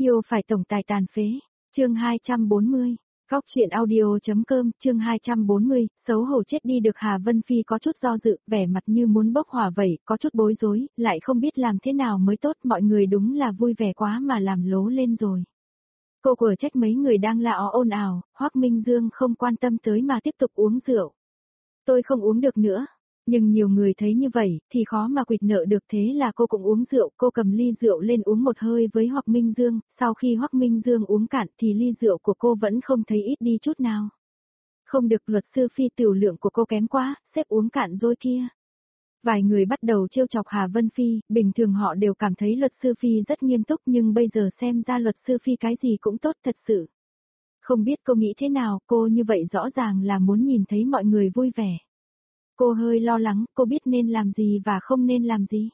Yêu phải tổng tài tàn phế. Chương 240. Góc truyện audio.com, chương 240, xấu hổ chết đi được. Hà Vân Phi có chút do dự, vẻ mặt như muốn bốc hỏa vậy, có chút bối rối, lại không biết làm thế nào mới tốt, mọi người đúng là vui vẻ quá mà làm lố lên rồi. Cô của trách mấy người đang la ó ồn ào, Hoắc Minh Dương không quan tâm tới mà tiếp tục uống rượu. Tôi không uống được nữa. Nhưng nhiều người thấy như vậy, thì khó mà quỵt nợ được, thế là cô cũng uống rượu, cô cầm ly rượu lên uống một hơi với Hoắc Minh Dương, sau khi Hoắc Minh Dương uống cạn thì ly rượu của cô vẫn không thấy ít đi chút nào. Không được, luật sư Phi, tiểu lượng của cô kém quá, sếp uống cạn rồi kia. Vài người bắt đầu trêu chọc Hà Vân Phi, bình thường họ đều cảm thấy luật sư Phi rất nghiêm túc nhưng bây giờ xem ra luật sư Phi cái gì cũng tốt thật sự. Không biết cô nghĩ thế nào, cô như vậy rõ ràng là muốn nhìn thấy mọi người vui vẻ. Cô hơi lo lắng, cô biết nên làm gì và không nên làm gì.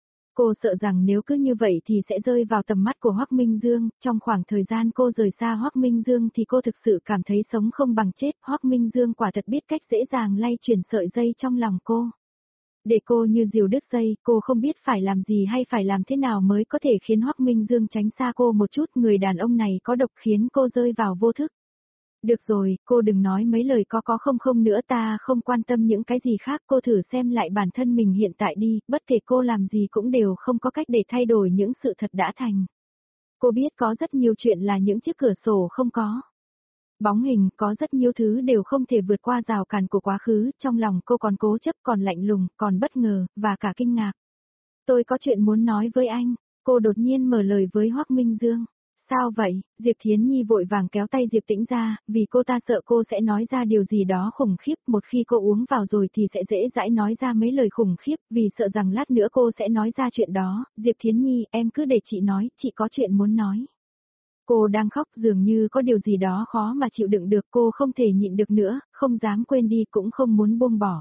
Cô sợ rằng nếu cứ như vậy thì sẽ rơi vào tầm mắt của Hoắc Minh Dương, trong khoảng thời gian cô rời xa Hoắc Minh Dương thì cô thực sự cảm thấy sống không bằng chết. Hoắc Minh Dương quả thật biết cách dễ dàng lay chuyển sợi dây trong lòng cô. Để cô như diều đứt dây, cô không biết phải làm gì hay phải làm thế nào mới có thể khiến Hoắc Minh Dương tránh xa cô một chút. Người đàn ông này có độc khiến cô rơi vào vô thức. Được rồi, cô đừng nói mấy lời có không nữa, ta không quan tâm những cái gì khác, cô thử xem lại bản thân mình hiện tại đi, bất kể cô làm gì cũng đều không có cách để thay đổi những sự thật đã thành. Cô biết có rất nhiều chuyện là những chiếc cửa sổ không có bóng hình, có rất nhiều thứ đều không thể vượt qua rào cản của quá khứ, trong lòng cô còn cố chấp, còn lạnh lùng, còn bất ngờ, và cả kinh ngạc. Tôi có chuyện muốn nói với anh, cô đột nhiên mở lời với Hoắc Minh Dương. Sao vậy? Diệp Thiến Nhi vội vàng kéo tay Diệp Tĩnh ra, vì cô ta sợ cô sẽ nói ra điều gì đó khủng khiếp, một khi cô uống vào rồi thì sẽ dễ dãi nói ra mấy lời khủng khiếp, vì sợ rằng lát nữa cô sẽ nói ra chuyện đó. Diệp Thiến Nhi, em cứ để chị nói, chị có chuyện muốn nói. Cô đang khóc, dường như có điều gì đó khó mà chịu đựng được, cô không thể nhịn được nữa, không dám quên đi cũng không muốn buông bỏ.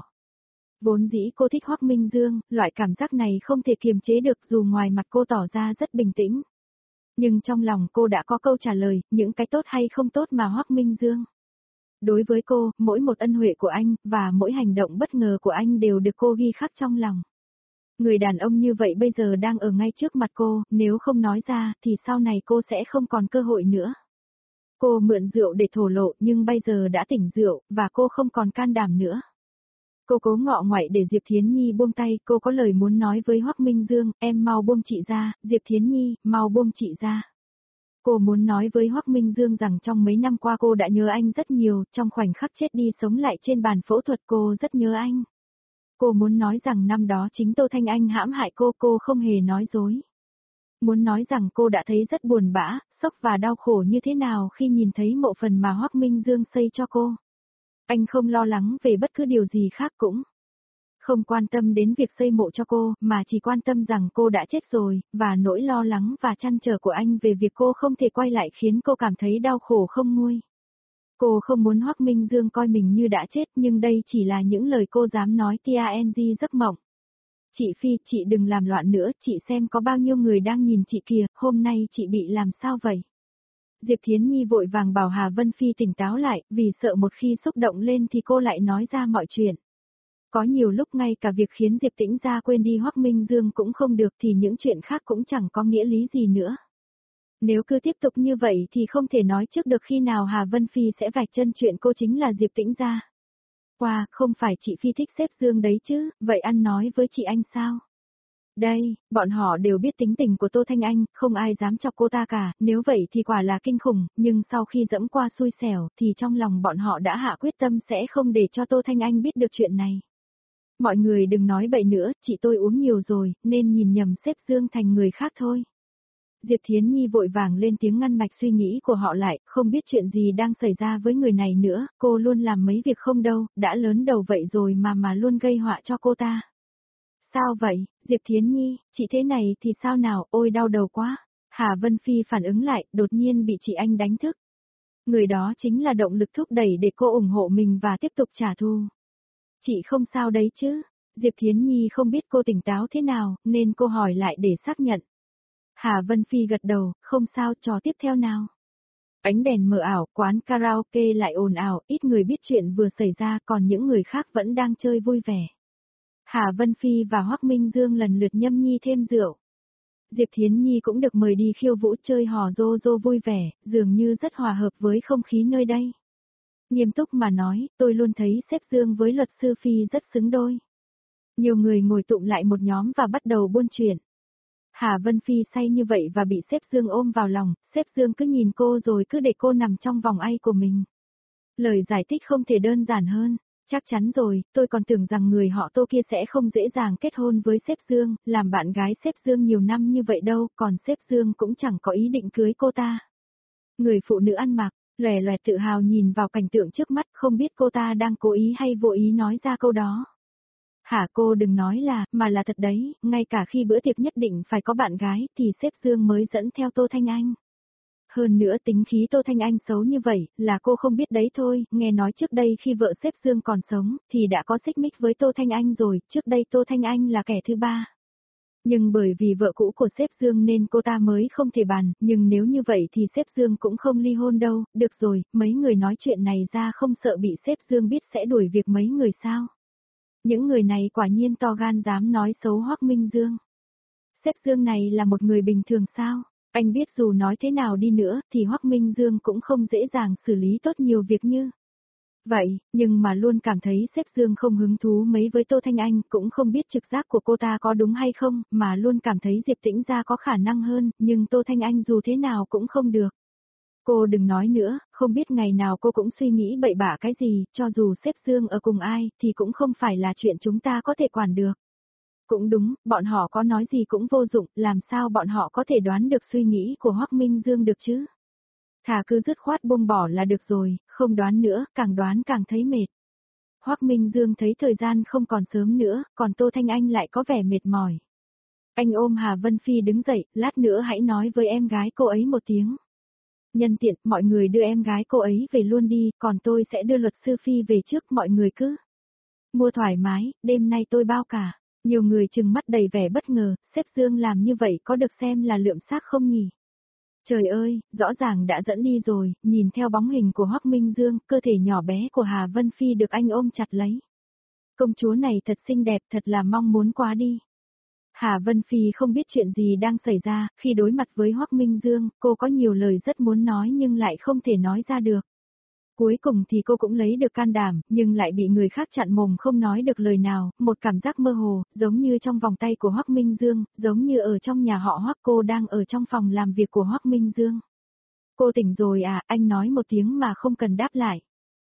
Vốn dĩ cô thích Hoắc Minh Dương, loại cảm giác này không thể kiềm chế được dù ngoài mặt cô tỏ ra rất bình tĩnh. Nhưng trong lòng cô đã có câu trả lời, những cái tốt hay không tốt mà Hoắc Minh Dương. Đối với cô, mỗi một ân huệ của anh, và mỗi hành động bất ngờ của anh đều được cô ghi khắc trong lòng. Người đàn ông như vậy bây giờ đang ở ngay trước mặt cô, nếu không nói ra, thì sau này cô sẽ không còn cơ hội nữa. Cô mượn rượu để thổ lộ nhưng bây giờ đã tỉnh rượu, và cô không còn can đảm nữa. Cô cố ngọ ngoại để Diệp Thiến Nhi buông tay, cô có lời muốn nói với Hoắc Minh Dương, em mau buông chị ra, Diệp Thiến Nhi, mau buông chị ra. Cô muốn nói với Hoắc Minh Dương rằng trong mấy năm qua cô đã nhớ anh rất nhiều, trong khoảnh khắc chết đi sống lại trên bàn phẫu thuật cô rất nhớ anh. Cô muốn nói rằng năm đó chính Tô Thanh Anh hãm hại cô không hề nói dối. Muốn nói rằng cô đã thấy rất buồn bã, sốc và đau khổ như thế nào khi nhìn thấy mộ phần mà Hoắc Minh Dương xây cho cô. Anh không lo lắng về bất cứ điều gì khác, cũng không quan tâm đến việc xây mộ cho cô, mà chỉ quan tâm rằng cô đã chết rồi, và nỗi lo lắng và trăn trở của anh về việc cô không thể quay lại khiến cô cảm thấy đau khổ không nguôi. Cô không muốn Hoắc Minh Dương coi mình như đã chết, nhưng đây chỉ là những lời cô dám nói TNG giấc mộng. Chị Phi, chị đừng làm loạn nữa, chị xem có bao nhiêu người đang nhìn chị kìa, hôm nay chị bị làm sao vậy? Diệp Thiến Nhi vội vàng bảo Hà Vân Phi tỉnh táo lại, vì sợ một khi xúc động lên thì cô lại nói ra mọi chuyện. Có nhiều lúc ngay cả việc khiến Diệp Tĩnh ra quên đi Hoắc Minh Dương cũng không được thì những chuyện khác cũng chẳng có nghĩa lý gì nữa. Nếu cứ tiếp tục như vậy thì không thể nói trước được khi nào Hà Vân Phi sẽ vạch chân chuyện cô chính là Diệp Tĩnh ra. Wow, không phải chị Phi thích sếp Dương đấy chứ, vậy ăn nói với chị anh sao? Đây, bọn họ đều biết tính tình của Tô Thanh Anh, không ai dám chọc cô ta cả, nếu vậy thì quả là kinh khủng, nhưng sau khi dẫm qua xui xẻo thì trong lòng bọn họ đã hạ quyết tâm sẽ không để cho Tô Thanh Anh biết được chuyện này. Mọi người đừng nói bậy nữa, chị tôi uống nhiều rồi, nên nhìn nhầm sếp Dương thành người khác thôi. Diệp Thiến Nhi vội vàng lên tiếng ngăn mạch suy nghĩ của họ lại, không biết chuyện gì đang xảy ra với người này nữa, cô luôn làm mấy việc không đâu, đã lớn đầu vậy rồi mà luôn gây họa cho cô ta. Sao vậy, Diệp Thiến Nhi, chị thế này thì sao nào, ôi đau đầu quá. Hà Vân Phi phản ứng lại, đột nhiên bị chị anh đánh thức. Người đó chính là động lực thúc đẩy để cô ủng hộ mình và tiếp tục trả thù. Chị không sao đấy chứ? Diệp Thiến Nhi không biết cô tỉnh táo thế nào, nên cô hỏi lại để xác nhận. Hà Vân Phi gật đầu, không sao, trò tiếp theo nào. Ánh đèn mờ ảo, quán karaoke lại ồn ào, ít người biết chuyện vừa xảy ra, còn những người khác vẫn đang chơi vui vẻ. Hà Vân Phi và Hoắc Minh Dương lần lượt nhâm nhi thêm rượu. Diệp Thiến Nhi cũng được mời đi khiêu vũ chơi hò rô rô vui vẻ, dường như rất hòa hợp với không khí nơi đây. Nghiêm túc mà nói, tôi luôn thấy sếp Dương với luật sư Phi rất xứng đôi. Nhiều người ngồi tụng lại một nhóm và bắt đầu buôn chuyện. Hà Vân Phi say như vậy và bị sếp Dương ôm vào lòng, sếp Dương cứ nhìn cô rồi cứ để cô nằm trong vòng ai của mình. Lời giải thích không thể đơn giản hơn. Chắc chắn rồi, tôi còn tưởng rằng người họ Tô kia sẽ không dễ dàng kết hôn với sếp Dương, làm bạn gái sếp Dương nhiều năm như vậy đâu, còn sếp Dương cũng chẳng có ý định cưới cô ta. Người phụ nữ ăn mặc, lòe loẹt tự hào nhìn vào cảnh tượng trước mắt, không biết cô ta đang cố ý hay vô ý nói ra câu đó. Hả, cô đừng nói là, mà là thật đấy, ngay cả khi bữa tiệc nhất định phải có bạn gái thì sếp Dương mới dẫn theo Tô Thanh Anh. Hơn nữa tính khí Tô Thanh Anh xấu như vậy, là cô không biết đấy thôi, nghe nói trước đây khi vợ sếp Dương còn sống, thì đã có xích mích với Tô Thanh Anh rồi, trước đây Tô Thanh Anh là kẻ thứ ba. Nhưng bởi vì vợ cũ của sếp Dương nên cô ta mới không thể bàn, nhưng nếu như vậy thì sếp Dương cũng không ly hôn đâu, được rồi, mấy người nói chuyện này ra không sợ bị sếp Dương biết sẽ đuổi việc mấy người sao. Những người này quả nhiên to gan dám nói xấu Hoắc Minh Dương. Sếp Dương này là một người bình thường sao? Anh biết dù nói thế nào đi nữa thì Hoắc Minh Dương cũng không dễ dàng xử lý tốt nhiều việc như vậy, nhưng mà luôn cảm thấy sếp Dương không hứng thú mấy với Tô Thanh Anh, cũng không biết trực giác của cô ta có đúng hay không, mà luôn cảm thấy Diệp Tĩnh Gia có khả năng hơn, nhưng Tô Thanh Anh dù thế nào cũng không được. Cô đừng nói nữa, không biết ngày nào cô cũng suy nghĩ bậy bạ cái gì, cho dù sếp Dương ở cùng ai, thì cũng không phải là chuyện chúng ta có thể quản được. Cũng đúng, bọn họ có nói gì cũng vô dụng, làm sao bọn họ có thể đoán được suy nghĩ của Hoắc Minh Dương được chứ? Thà cứ dứt khoát buông bỏ là được rồi, không đoán nữa, càng đoán càng thấy mệt. Hoắc Minh Dương thấy thời gian không còn sớm nữa, còn Tô Thanh Anh lại có vẻ mệt mỏi. Anh ôm Hà Vân Phi đứng dậy, lát nữa hãy nói với em gái cô ấy một tiếng. Nhân tiện, mọi người đưa em gái cô ấy về luôn đi, còn tôi sẽ đưa luật sư Phi về trước, mọi người cứ mua thoải mái, đêm nay tôi bao cả. Nhiều người trừng mắt đầy vẻ bất ngờ, sếp Dương làm như vậy có được xem là lượm xác không nhỉ? Trời ơi, rõ ràng đã dẫn đi rồi, nhìn theo bóng hình của Hoắc Minh Dương, cơ thể nhỏ bé của Hà Vân Phi được anh ôm chặt lấy. Công chúa này thật xinh đẹp, thật là mong muốn quá đi. Hà Vân Phi không biết chuyện gì đang xảy ra, khi đối mặt với Hoắc Minh Dương, cô có nhiều lời rất muốn nói nhưng lại không thể nói ra được. Cuối cùng thì cô cũng lấy được can đảm, nhưng lại bị người khác chặn mồm không nói được lời nào, một cảm giác mơ hồ, giống như trong vòng tay của Hoắc Minh Dương, giống như ở trong nhà họ Hoắc, cô đang ở trong phòng làm việc của Hoắc Minh Dương. Cô tỉnh rồi à, anh nói một tiếng mà không cần đáp lại.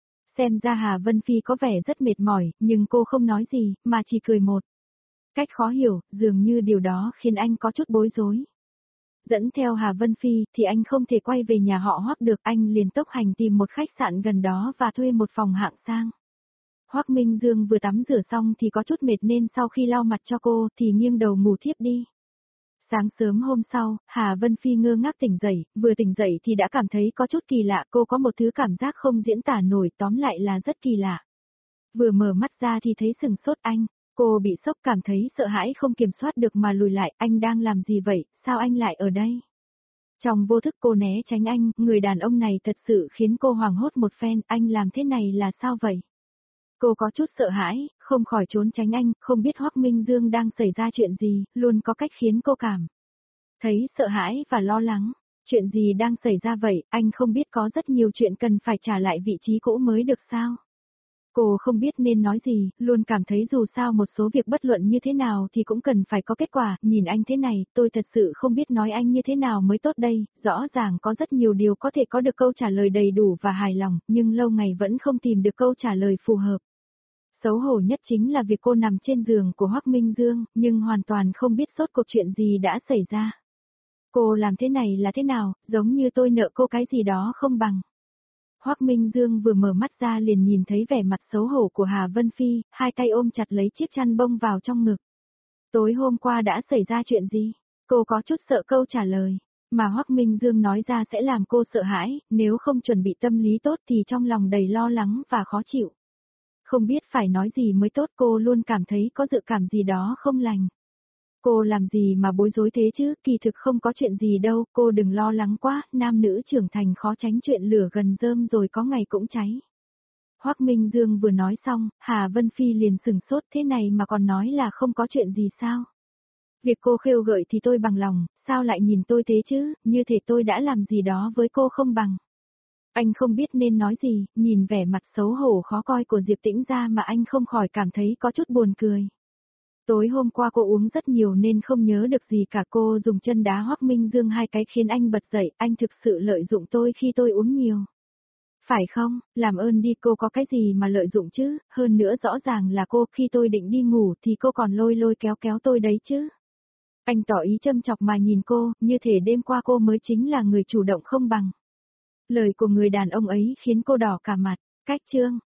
Xem ra Hà Vân Phi có vẻ rất mệt mỏi, nhưng cô không nói gì, mà chỉ cười một cách khó hiểu, dường như điều đó khiến anh có chút bối rối. Dẫn theo Hà Vân Phi thì anh không thể quay về nhà họ Hoắc được, anh liền tốc hành tìm một khách sạn gần đó và thuê một phòng hạng sang. Hoắc Minh Dương vừa tắm rửa xong thì có chút mệt nên sau khi lau mặt cho cô thì nghiêng đầu ngủ thiếp đi. Sáng sớm hôm sau, Hà Vân Phi ngơ ngác tỉnh dậy, vừa tỉnh dậy thì đã cảm thấy có chút kỳ lạ, cô có một thứ cảm giác không diễn tả nổi, tóm lại là rất kỳ lạ. Vừa mở mắt ra thì thấy sừng sốt anh. Cô bị sốc, cảm thấy sợ hãi không kiểm soát được mà lùi lại, anh đang làm gì vậy, sao anh lại ở đây? Trong vô thức cô né tránh anh, người đàn ông này thật sự khiến cô hoảng hốt một phen, anh làm thế này là sao vậy? Cô có chút sợ hãi, không khỏi trốn tránh anh, không biết Hoắc Minh Dương đang xảy ra chuyện gì, luôn có cách khiến cô cảm thấy sợ hãi và lo lắng. Chuyện gì đang xảy ra vậy, anh không biết có rất nhiều chuyện cần phải trả lại vị trí cũ mới được sao? Cô không biết nên nói gì, luôn cảm thấy dù sao một số việc bất luận như thế nào thì cũng cần phải có kết quả, nhìn anh thế này, tôi thật sự không biết nói anh như thế nào mới tốt đây, rõ ràng có rất nhiều điều có thể có được câu trả lời đầy đủ và hài lòng, nhưng lâu ngày vẫn không tìm được câu trả lời phù hợp. Xấu hổ nhất chính là việc cô nằm trên giường của Hoắc Minh Dương, nhưng hoàn toàn không biết rốt cuộc chuyện gì đã xảy ra. Cô làm thế này là thế nào, giống như tôi nợ cô cái gì đó không bằng. Hoắc Minh Dương vừa mở mắt ra liền nhìn thấy vẻ mặt xấu hổ của Hà Vân Phi, hai tay ôm chặt lấy chiếc chăn bông vào trong ngực. Tối hôm qua đã xảy ra chuyện gì? Cô có chút sợ câu trả lời, mà Hoắc Minh Dương nói ra sẽ làm cô sợ hãi, nếu không chuẩn bị tâm lý tốt thì trong lòng đầy lo lắng và khó chịu. Không biết phải nói gì mới tốt, cô luôn cảm thấy có dự cảm gì đó không lành. Cô làm gì mà bối rối thế chứ, kỳ thực không có chuyện gì đâu, cô đừng lo lắng quá, nam nữ trưởng thành khó tránh chuyện lửa gần rơm rồi có ngày cũng cháy. Hoắc Minh Dương vừa nói xong, Hà Vân Phi liền sừng sốt, thế này mà còn nói là không có chuyện gì sao? Việc cô khêu gợi thì tôi bằng lòng, sao lại nhìn tôi thế chứ, như thể tôi đã làm gì đó với cô không bằng. Anh không biết nên nói gì, nhìn vẻ mặt xấu hổ khó coi của Diệp Tĩnh ra mà anh không khỏi cảm thấy có chút buồn cười. Tối hôm qua cô uống rất nhiều nên không nhớ được gì cả, cô dùng chân đá Hoắc Minh Dương 2 cái khiến anh bật dậy, anh thực sự lợi dụng tôi khi tôi uống nhiều. Phải không, làm ơn đi, cô có cái gì mà lợi dụng chứ, hơn nữa rõ ràng là cô, khi tôi định đi ngủ thì cô còn lôi lôi kéo kéo tôi đấy chứ. Anh tỏ ý châm chọc mà nhìn cô, như thể đêm qua cô mới chính là người chủ động không bằng. Lời của người đàn ông ấy khiến cô đỏ cả mặt. Cách chương